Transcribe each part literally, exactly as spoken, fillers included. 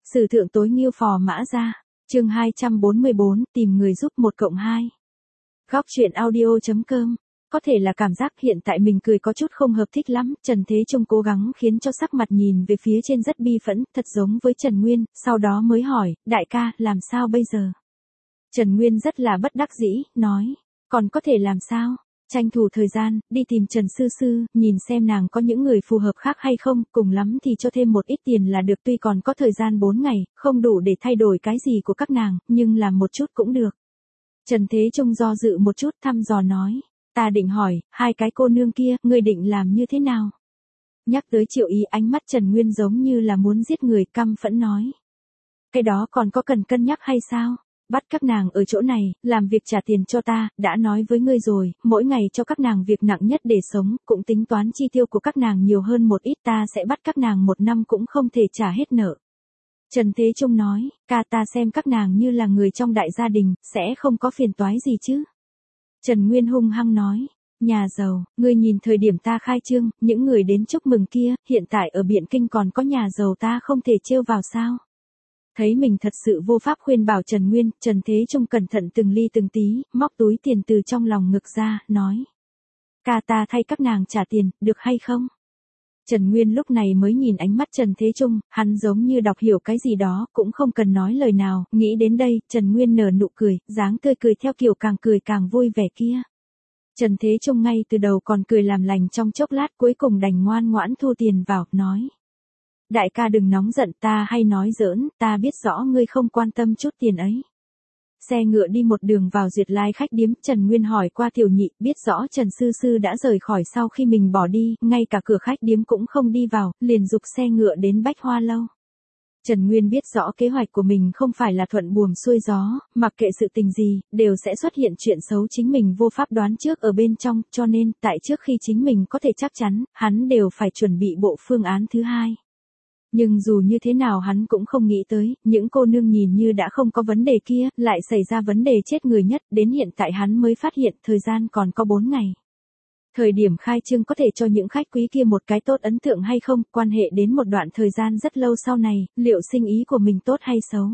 Sử thượng tối nghiêu phò mã ra. Chương hai trăm bốn mươi bốn, tìm người giúp một cộng hai. Góc truyện audio.com. Có thể là cảm giác hiện tại mình cười có chút không hợp thích lắm, Trần Thế Trung cố gắng khiến cho sắc mặt nhìn về phía trên rất bi phẫn, thật giống với Trần Nguyên, sau đó mới hỏi, đại ca, làm sao bây giờ? Trần Nguyên rất là bất đắc dĩ, nói, còn có thể làm sao? Tranh thủ thời gian, đi tìm Trần Sư Sư, nhìn xem nàng có những người phù hợp khác hay không, cùng lắm thì cho thêm một ít tiền là được, tuy còn có thời gian bốn ngày, không đủ để thay đổi cái gì của các nàng, nhưng làm một chút cũng được. Trần Thế Trung do dự một chút thăm dò nói, ta định hỏi, hai cái cô nương kia, ngươi định làm như thế nào? Nhắc tới Triệu Ý, ánh mắt Trần Nguyên giống như là muốn giết người, căm phẫn nói. Cái đó còn có cần cân nhắc hay sao? Bắt các nàng ở chỗ này, làm việc trả tiền cho ta, đã nói với ngươi rồi, mỗi ngày cho các nàng việc nặng nhất để sống, cũng tính toán chi tiêu của các nàng nhiều hơn một ít, ta sẽ bắt các nàng một năm cũng không thể trả hết nợ. Trần Thế Trung nói, ca ta xem các nàng như là người trong đại gia đình, sẽ không có phiền toái gì chứ. Trần Nguyên hung hăng nói, nhà giàu, ngươi nhìn thời điểm ta khai trương, những người đến chúc mừng kia, hiện tại ở Biện Kinh còn có nhà giàu ta không thể trêu vào sao. Thấy mình thật sự vô pháp khuyên bảo Trần Nguyên, Trần Thế Trung cẩn thận từng ly từng tí, móc túi tiền từ trong lòng ngực ra, nói. Ca ta thay các nàng trả tiền, được hay không? Trần Nguyên lúc này mới nhìn ánh mắt Trần Thế Trung, hắn giống như đọc hiểu cái gì đó, cũng không cần nói lời nào, nghĩ đến đây, Trần Nguyên nở nụ cười, dáng tươi cười theo kiểu càng cười càng vui vẻ kia. Trần Thế Trung ngay từ đầu còn cười làm lành trong chốc lát, cuối cùng đành ngoan ngoãn thu tiền vào, nói. Đại ca đừng nóng giận, ta hay nói giỡn, ta biết rõ ngươi không quan tâm chút tiền ấy. Xe ngựa đi một đường vào Duyệt Lai khách điếm, Trần Nguyên hỏi qua tiểu nhị, biết rõ Trần Sư Sư đã rời khỏi sau khi mình bỏ đi, ngay cả cửa khách điếm cũng không đi vào, liền dục xe ngựa đến Bách Hoa Lâu. Trần Nguyên biết rõ kế hoạch của mình không phải là thuận buồm xuôi gió, mặc kệ sự tình gì, đều sẽ xuất hiện chuyện xấu chính mình vô pháp đoán trước ở bên trong, cho nên, tại trước khi chính mình có thể chắc chắn, hắn đều phải chuẩn bị bộ phương án thứ hai. Nhưng dù như thế nào hắn cũng không nghĩ tới, những cô nương nhìn như đã không có vấn đề kia, lại xảy ra vấn đề chết người nhất, đến hiện tại hắn mới phát hiện thời gian còn có bốn ngày. Thời điểm khai trương có thể cho những khách quý kia một cái tốt ấn tượng hay không, quan hệ đến một đoạn thời gian rất lâu sau này, liệu sinh ý của mình tốt hay xấu.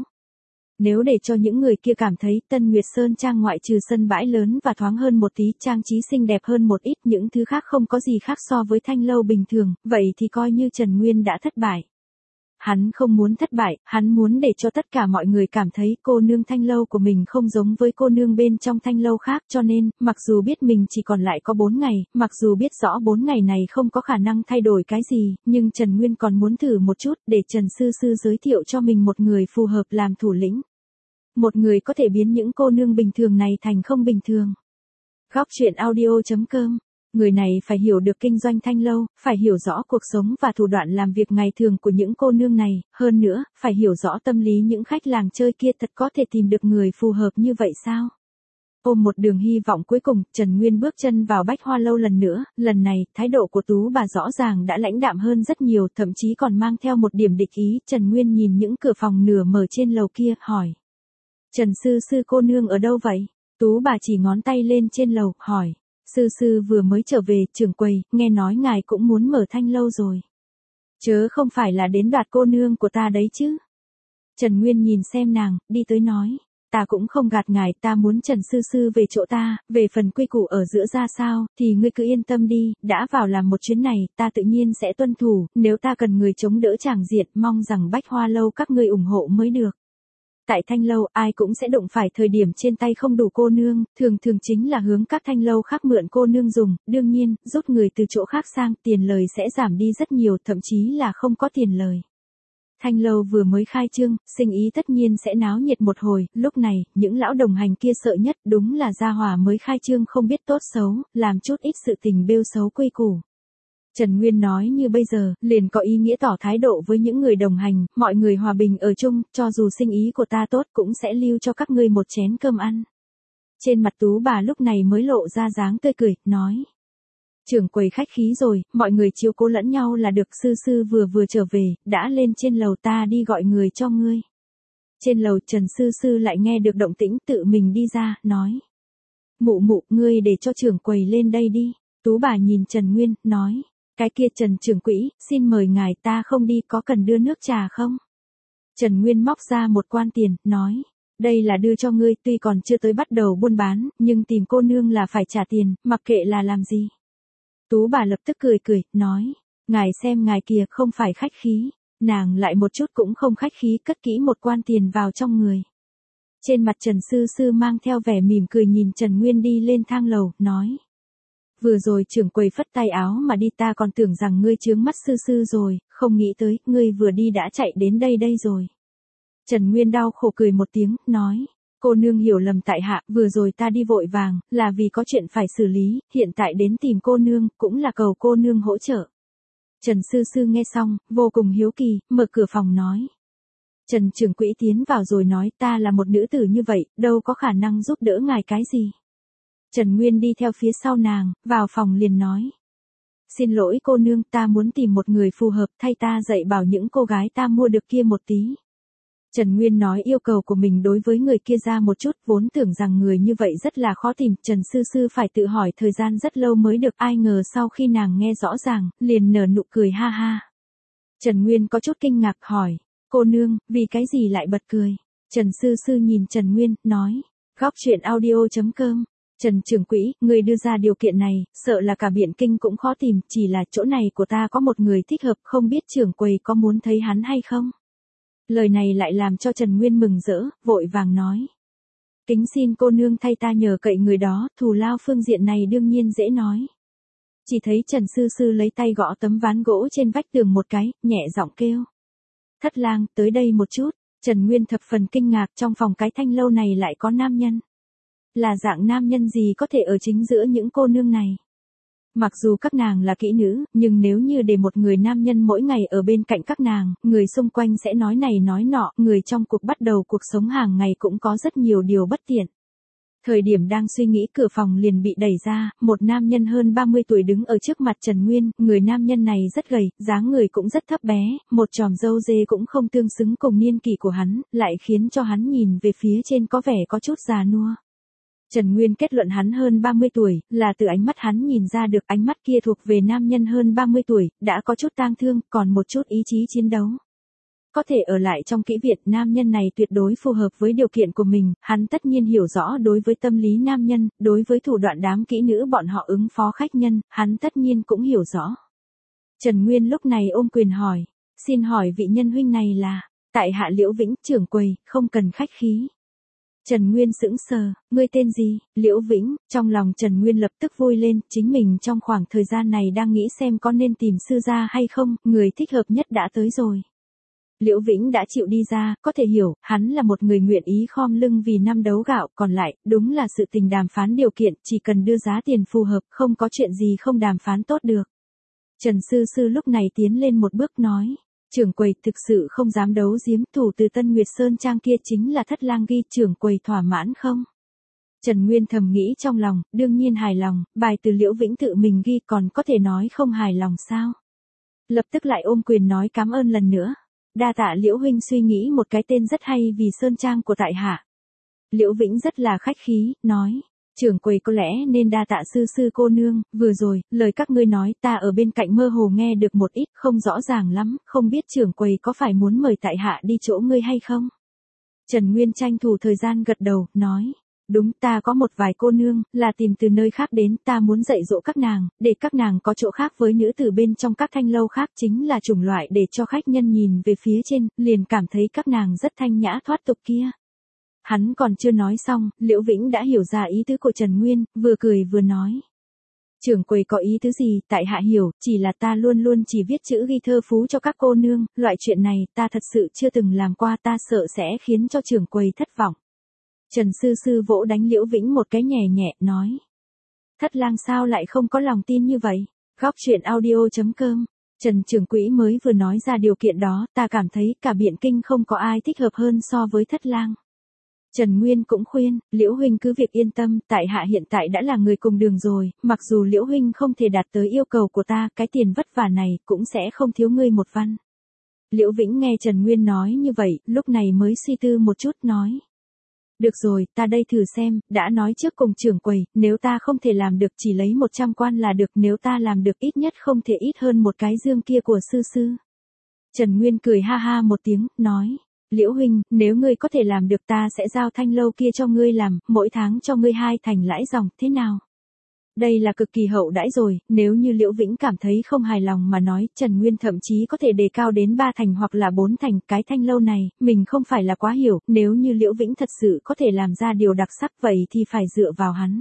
Nếu để cho những người kia cảm thấy Tân Nguyệt Sơn Trang ngoại trừ sân bãi lớn và thoáng hơn một tí, trang trí xinh đẹp hơn một ít, những thứ khác không có gì khác so với thanh lâu bình thường, vậy thì coi như Trần Nguyên đã thất bại. Hắn không muốn thất bại, hắn muốn để cho tất cả mọi người cảm thấy cô nương thanh lâu của mình không giống với cô nương bên trong thanh lâu khác, cho nên, mặc dù biết mình chỉ còn lại có bốn ngày, mặc dù biết rõ bốn ngày này không có khả năng thay đổi cái gì, nhưng Trần Nguyên còn muốn thử một chút, để Trần Sư Sư giới thiệu cho mình một người phù hợp làm thủ lĩnh. Một người có thể biến những cô nương bình thường này thành không bình thường. Góc truyện audio.com. Người này phải hiểu được kinh doanh thanh lâu, phải hiểu rõ cuộc sống và thủ đoạn làm việc ngày thường của những cô nương này, hơn nữa, phải hiểu rõ tâm lý những khách làng chơi kia, thật có thể tìm được người phù hợp như vậy sao? Ôm một đường hy vọng cuối cùng, Trần Nguyên bước chân vào Bách Hoa Lâu lần nữa, lần này, thái độ của Tú bà rõ ràng đã lãnh đạm hơn rất nhiều, thậm chí còn mang theo một điểm địch ý, Trần Nguyên nhìn những cửa phòng nửa mở trên lầu kia, hỏi. Trần Sư Sư cô nương ở đâu vậy? Tú bà chỉ ngón tay lên trên lầu, hỏi. Sư Sư vừa mới trở về, trưởng quầy, nghe nói ngài cũng muốn mở thanh lâu rồi. Chớ không phải là đến đoạt cô nương của ta đấy chứ. Trần Nguyên nhìn xem nàng, đi tới nói, ta cũng không gạt ngài, ta muốn Trần Sư Sư về chỗ ta, về phần quy củ ở giữa ra sao, thì ngươi cứ yên tâm đi, đã vào làm một chuyến này, ta tự nhiên sẽ tuân thủ, nếu ta cần người chống đỡ tràng diện, mong rằng Bách Hoa Lâu các ngươi ủng hộ mới được. Tại thanh lâu, ai cũng sẽ đụng phải thời điểm trên tay không đủ cô nương, thường thường chính là hướng các thanh lâu khác mượn cô nương dùng, đương nhiên, rút người từ chỗ khác sang, tiền lời sẽ giảm đi rất nhiều, thậm chí là không có tiền lời. Thanh lâu vừa mới khai trương, sinh ý tất nhiên sẽ náo nhiệt một hồi, lúc này, những lão đồng hành kia sợ nhất đúng là gia hòa mới khai trương không biết tốt xấu, làm chút ít sự tình bêu xấu quy củ. Trần Nguyên nói như bây giờ, liền có ý nghĩa tỏ thái độ với những người đồng hành, mọi người hòa bình ở chung, cho dù sinh ý của ta tốt cũng sẽ lưu cho các ngươi một chén cơm ăn. Trên mặt Tú bà lúc này mới lộ ra dáng tươi cười, nói. Trưởng quầy khách khí rồi, mọi người chiếu cố lẫn nhau là được. Sư Sư vừa vừa trở về, đã lên trên lầu, ta đi gọi người cho ngươi. Trên lầu Trần Sư Sư lại nghe được động tĩnh, tự mình đi ra, nói. Mụ mụ, ngươi để cho trưởng quầy lên đây đi. Tú bà nhìn Trần Nguyên, nói. Cái kia Trần trưởng quỹ, xin mời ngài, ta không đi, có cần đưa nước trà không? Trần Nguyên móc ra một quan tiền, nói. Đây là đưa cho ngươi, tuy còn chưa tới bắt đầu buôn bán, nhưng tìm cô nương là phải trả tiền, mặc kệ là làm gì. Tú bà lập tức cười cười, nói. Ngài xem ngài kìa, không phải khách khí. Nàng lại một chút cũng không khách khí, cất kỹ một quan tiền vào trong người. Trên mặt Trần Sư Sư mang theo vẻ mỉm cười nhìn Trần Nguyên đi lên thang lầu, nói. Vừa rồi trưởng quầy phất tay áo mà đi, ta còn tưởng rằng ngươi chướng mắt Sư Sư rồi, không nghĩ tới, ngươi vừa đi đã chạy đến đây đây rồi. Trần Nguyên đau khổ cười một tiếng, nói. Cô nương hiểu lầm tại hạ, vừa rồi ta đi vội vàng, là vì có chuyện phải xử lý, hiện tại đến tìm cô nương, cũng là cầu cô nương hỗ trợ. Trần Sư Sư nghe xong, vô cùng hiếu kỳ, mở cửa phòng nói. Trần trưởng quỹ tiến vào rồi nói, ta là một nữ tử như vậy, đâu có khả năng giúp đỡ ngài cái gì. Trần Nguyên đi theo phía sau nàng, vào phòng liền nói. Xin lỗi cô nương, ta muốn tìm một người phù hợp, thay ta dạy bảo những cô gái ta mua được kia một tí. Trần Nguyên nói yêu cầu của mình đối với người kia ra một chút, vốn tưởng rằng người như vậy rất là khó tìm, Trần Sư Sư phải tự hỏi thời gian rất lâu mới được, ai ngờ sau khi nàng nghe rõ ràng, liền nở nụ cười ha ha. Trần Nguyên có chút kinh ngạc hỏi, cô nương, vì cái gì lại bật cười? Trần Sư Sư nhìn Trần Nguyên, nói, góc truyện audio chấm com. Trần trưởng quỹ, người đưa ra điều kiện này, sợ là cả Biện Kinh cũng khó tìm, chỉ là chỗ này của ta có một người thích hợp, không biết trưởng quầy có muốn thấy hắn hay không? Lời này lại làm cho Trần Nguyên mừng rỡ, vội vàng nói. Kính xin cô nương thay ta nhờ cậy người đó, thù lao phương diện này đương nhiên dễ nói. Chỉ thấy Trần Sư Sư lấy tay gõ tấm ván gỗ trên vách tường một cái, nhẹ giọng kêu. Thất lang, tới đây một chút. Trần Nguyên thập phần kinh ngạc, trong phòng cái thanh lâu này lại có nam nhân. Là dạng nam nhân gì có thể ở chính giữa những cô nương này? Mặc dù các nàng là kỹ nữ, nhưng nếu như để một người nam nhân mỗi ngày ở bên cạnh các nàng, người xung quanh sẽ nói này nói nọ, người trong cuộc bắt đầu cuộc sống hàng ngày cũng có rất nhiều điều bất tiện. Thời điểm đang suy nghĩ, cửa phòng liền bị đẩy ra, một nam nhân hơn ba mươi tuổi đứng ở trước mặt Trần Nguyên, người nam nhân này rất gầy, dáng người cũng rất thấp bé, một chòm râu dê cũng không tương xứng cùng niên kỷ của hắn, lại khiến cho hắn nhìn về phía trên có vẻ có chút già nua. Trần Nguyên kết luận hắn hơn ba mươi tuổi, là từ ánh mắt hắn nhìn ra được, ánh mắt kia thuộc về nam nhân hơn ba mươi tuổi, đã có chút tang thương, còn một chút ý chí chiến đấu. Có thể ở lại trong kỹ viện, nam nhân này tuyệt đối phù hợp với điều kiện của mình, hắn tất nhiên hiểu rõ đối với tâm lý nam nhân, đối với thủ đoạn đám kỹ nữ bọn họ ứng phó khách nhân, hắn tất nhiên cũng hiểu rõ. Trần Nguyên lúc này ôm quyền hỏi, xin hỏi vị nhân huynh này là, tại hạ Liễu Vĩnh, trưởng quầy, không cần khách khí. Trần Nguyên sững sờ, ngươi tên gì? Liễu Vĩnh, trong lòng Trần Nguyên lập tức vui lên, chính mình trong khoảng thời gian này đang nghĩ xem có nên tìm sư gia hay không, người thích hợp nhất đã tới rồi. Liễu Vĩnh đã chịu đi ra, có thể hiểu, hắn là một người nguyện ý khom lưng vì năm đấu gạo, còn lại, đúng là sự tình đàm phán điều kiện, chỉ cần đưa giá tiền phù hợp, không có chuyện gì không đàm phán tốt được. Trần Sư Sư lúc này tiến lên một bước nói. Trưởng quầy, thực sự không dám đấu giếm, thủ từ Tân Nguyệt Sơn Trang kia chính là Thất Lang ghi, trưởng quầy thỏa mãn không? Trần Nguyên thầm nghĩ trong lòng, đương nhiên hài lòng, bài từ Liễu Vĩnh tự mình ghi còn có thể nói không hài lòng sao? Lập tức lại ôm quyền nói cảm ơn lần nữa. Đa tạ Liễu huynh suy nghĩ một cái tên rất hay vì Sơn Trang của tại hạ. Liễu Vĩnh rất là khách khí, nói. Trưởng quầy có lẽ nên đa tạ Sư Sư cô nương, vừa rồi, lời các ngươi nói ta ở bên cạnh mơ hồ nghe được một ít, không rõ ràng lắm, không biết trưởng quầy có phải muốn mời tại hạ đi chỗ ngươi hay không? Trần Nguyên tranh thủ thời gian gật đầu, nói, đúng, ta có một vài cô nương, là tìm từ nơi khác đến, ta muốn dạy dỗ các nàng, để các nàng có chỗ khác với nữ tử bên trong các thanh lâu khác, chính là chủng loại để cho khách nhân nhìn về phía trên, liền cảm thấy các nàng rất thanh nhã thoát tục kia. Hắn còn chưa nói xong, Liễu Vĩnh đã hiểu ra ý tứ của Trần Nguyên, vừa cười vừa nói. Trưởng quầy có ý tứ gì, tại hạ hiểu, chỉ là ta luôn luôn chỉ viết chữ ghi thơ phú cho các cô nương, loại chuyện này ta thật sự chưa từng làm qua, ta sợ sẽ khiến cho trưởng quầy thất vọng. Trần Sư Sư vỗ đánh Liễu Vĩnh một cái nhẹ nhẹ, nói. Thất lang sao lại không có lòng tin như vậy? Góc truyện audio chấm com. Trần trưởng quỹ mới vừa nói ra điều kiện đó, ta cảm thấy cả Biện Kinh không có ai thích hợp hơn so với Thất lang. Trần Nguyên cũng khuyên, Liễu huynh cứ việc yên tâm, tại hạ hiện tại đã là người cùng đường rồi, mặc dù Liễu huynh không thể đạt tới yêu cầu của ta, cái tiền vất vả này cũng sẽ không thiếu ngươi một văn. Liễu Vĩnh nghe Trần Nguyên nói như vậy, lúc này mới suy tư một chút nói. Được rồi, ta đây thử xem, đã nói trước cùng trưởng quầy, nếu ta không thể làm được chỉ lấy một trăm quan là được, nếu ta làm được ít nhất không thể ít hơn một cái dương kia của Sư Sư. Trần Nguyên cười ha ha một tiếng, nói. Liễu huynh, nếu ngươi có thể làm được ta sẽ giao thanh lâu kia cho ngươi làm, mỗi tháng cho ngươi hai thành lãi dòng, thế nào? Đây là cực kỳ hậu đãi rồi, nếu như Liễu Vĩnh cảm thấy không hài lòng mà nói, Trần Nguyên thậm chí có thể đề cao đến ba thành hoặc là bốn thành, cái thanh lâu này, mình không phải là quá hiểu, nếu như Liễu Vĩnh thật sự có thể làm ra điều đặc sắc vậy thì phải dựa vào hắn.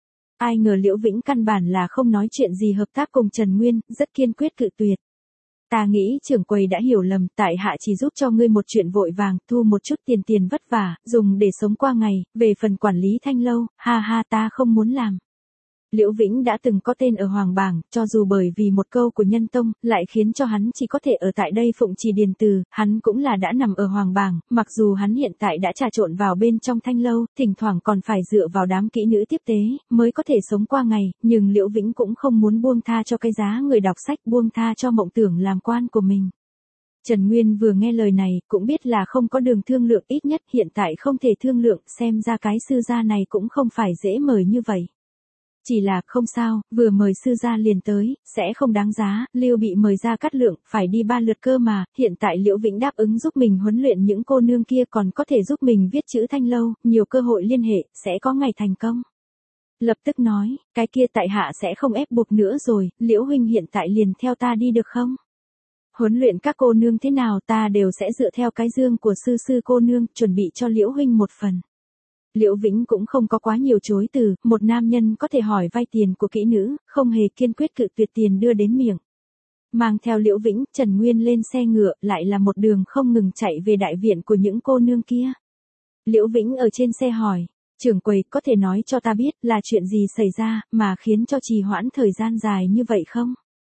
Ai ngờ Liễu Vĩnh căn bản là không nói chuyện gì hợp tác cùng Trần Nguyên, rất kiên quyết cự tuyệt. Ta nghĩ trưởng quầy đã hiểu lầm, tại hạ chỉ giúp cho ngươi một chuyện vội vàng, thu một chút tiền tiền vất vả, dùng để sống qua ngày, về phần quản lý thanh lâu, ha ha ta không muốn làm. Liễu Vĩnh đã từng có tên ở Hoàng Bảng, cho dù bởi vì một câu của Nhân Tông, lại khiến cho hắn chỉ có thể ở tại đây phụng trì điền từ, hắn cũng là đã nằm ở Hoàng Bảng, mặc dù hắn hiện tại đã trà trộn vào bên trong thanh lâu, thỉnh thoảng còn phải dựa vào đám kỹ nữ tiếp tế, mới có thể sống qua ngày, nhưng Liễu Vĩnh cũng không muốn buông tha cho cái giá người đọc sách, buông tha cho mộng tưởng làm quan của mình. Trần Nguyên vừa nghe lời này, cũng biết là không có đường thương lượng, ít nhất hiện tại không thể thương lượng, xem ra cái sư gia này cũng không phải dễ mời như vậy. Chỉ là, không sao, vừa mời sư gia liền tới, sẽ không đáng giá, Lưu bị mời ra cắt lượng, phải đi ba lượt cơ mà, hiện tại Liễu Vĩnh đáp ứng giúp mình huấn luyện những cô nương kia còn có thể giúp mình viết chữ thanh lâu, nhiều cơ hội liên hệ, sẽ có ngày thành công. Lập tức nói, cái kia tại hạ sẽ không ép buộc nữa rồi, Liễu huynh hiện tại liền theo ta đi được không? Huấn luyện các cô nương thế nào ta đều sẽ dựa theo cái dương của sư sư cô nương, chuẩn bị cho Liễu huynh một phần. Liễu Vĩnh cũng không có quá nhiều chối từ, một nam nhân có thể hỏi vay tiền của kỹ nữ, không hề kiên quyết cự tuyệt tiền đưa đến miệng. Mang theo Liễu Vĩnh, Trần Nguyên lên xe ngựa, lại là một đường không ngừng chạy về đại viện của những cô nương kia. Liễu Vĩnh ở trên xe hỏi, trưởng quầy có thể nói cho ta biết là chuyện gì xảy ra, mà khiến cho trì hoãn thời gian dài như vậy không?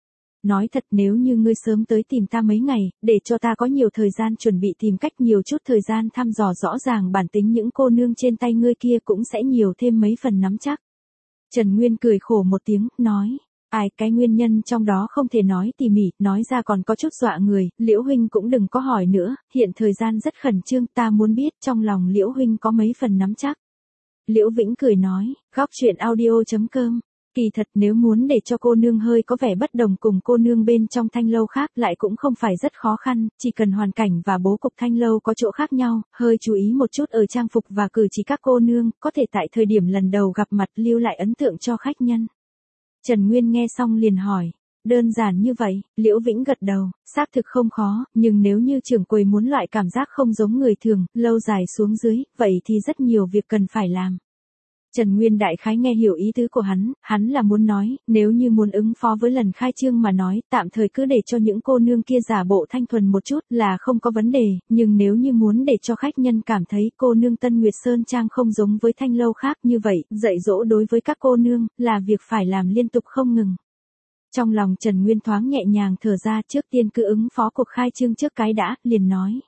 Nói thật nếu như ngươi sớm tới tìm ta mấy ngày, để cho ta có nhiều thời gian chuẩn bị tìm cách nhiều chút thời gian thăm dò rõ ràng bản tính những cô nương trên tay ngươi kia cũng sẽ nhiều thêm mấy phần nắm chắc. Trần Nguyên cười khổ một tiếng, nói, ai cái nguyên nhân trong đó không thể nói tỉ mỉ, nói ra còn có chút dọa người, Liễu huynh cũng đừng có hỏi nữa, hiện thời gian rất khẩn trương, ta muốn biết trong lòng Liễu huynh có mấy phần nắm chắc. Liễu Vĩnh cười nói, góc truyện audio chấm com. Kỳ thật nếu muốn để cho cô nương hơi có vẻ bất đồng cùng cô nương bên trong thanh lâu khác lại cũng không phải rất khó khăn, chỉ cần hoàn cảnh và bố cục thanh lâu có chỗ khác nhau, hơi chú ý một chút ở trang phục và cử chỉ các cô nương, có thể tại thời điểm lần đầu gặp mặt lưu lại ấn tượng cho khách nhân. Trần Nguyên nghe xong liền hỏi, đơn giản như vậy, Liễu Vĩnh gật đầu, xác thực không khó, nhưng nếu như trưởng quầy muốn loại cảm giác không giống người thường, lâu dài xuống dưới, vậy thì rất nhiều việc cần phải làm. Trần Nguyên đại khái nghe hiểu ý tứ của hắn, hắn là muốn nói, nếu như muốn ứng phó với lần khai trương mà nói, tạm thời cứ để cho những cô nương kia giả bộ thanh thuần một chút là không có vấn đề, nhưng nếu như muốn để cho khách nhân cảm thấy cô nương Tân Nguyệt Sơn Trang không giống với thanh lâu khác như vậy, dạy dỗ đối với các cô nương, là việc phải làm liên tục không ngừng. Trong lòng Trần Nguyên thoáng nhẹ nhàng thở ra, trước tiên cứ ứng phó cuộc khai trương trước cái đã, liền nói.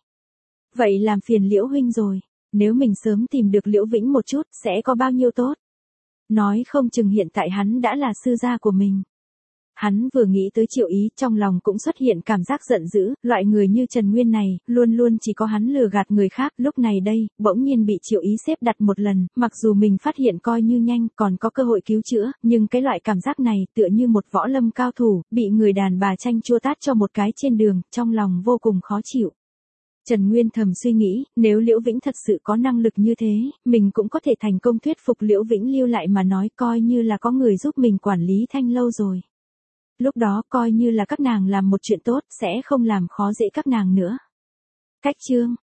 Vậy làm phiền Liễu huynh rồi. Nếu mình sớm tìm được Liễu Vĩnh một chút, sẽ có bao nhiêu tốt. Nói không chừng hiện tại hắn đã là sư gia của mình. Hắn vừa nghĩ tới Triệu Ý, trong lòng cũng xuất hiện cảm giác giận dữ, loại người như Trần Nguyên này, luôn luôn chỉ có hắn lừa gạt người khác, lúc này đây, bỗng nhiên bị Triệu Ý xếp đặt một lần, mặc dù mình phát hiện coi như nhanh, còn có cơ hội cứu chữa, nhưng cái loại cảm giác này tựa như một võ lâm cao thủ, bị người đàn bà chanh chua tát cho một cái trên đường, trong lòng vô cùng khó chịu. Trần Nguyên thầm suy nghĩ, nếu Liễu Vĩnh thật sự có năng lực như thế, mình cũng có thể thành công thuyết phục Liễu Vĩnh lưu lại mà nói coi như là có người giúp mình quản lý thanh lâu rồi. Lúc đó coi như là các nàng làm một chuyện tốt, sẽ không làm khó dễ các nàng nữa. Cách chương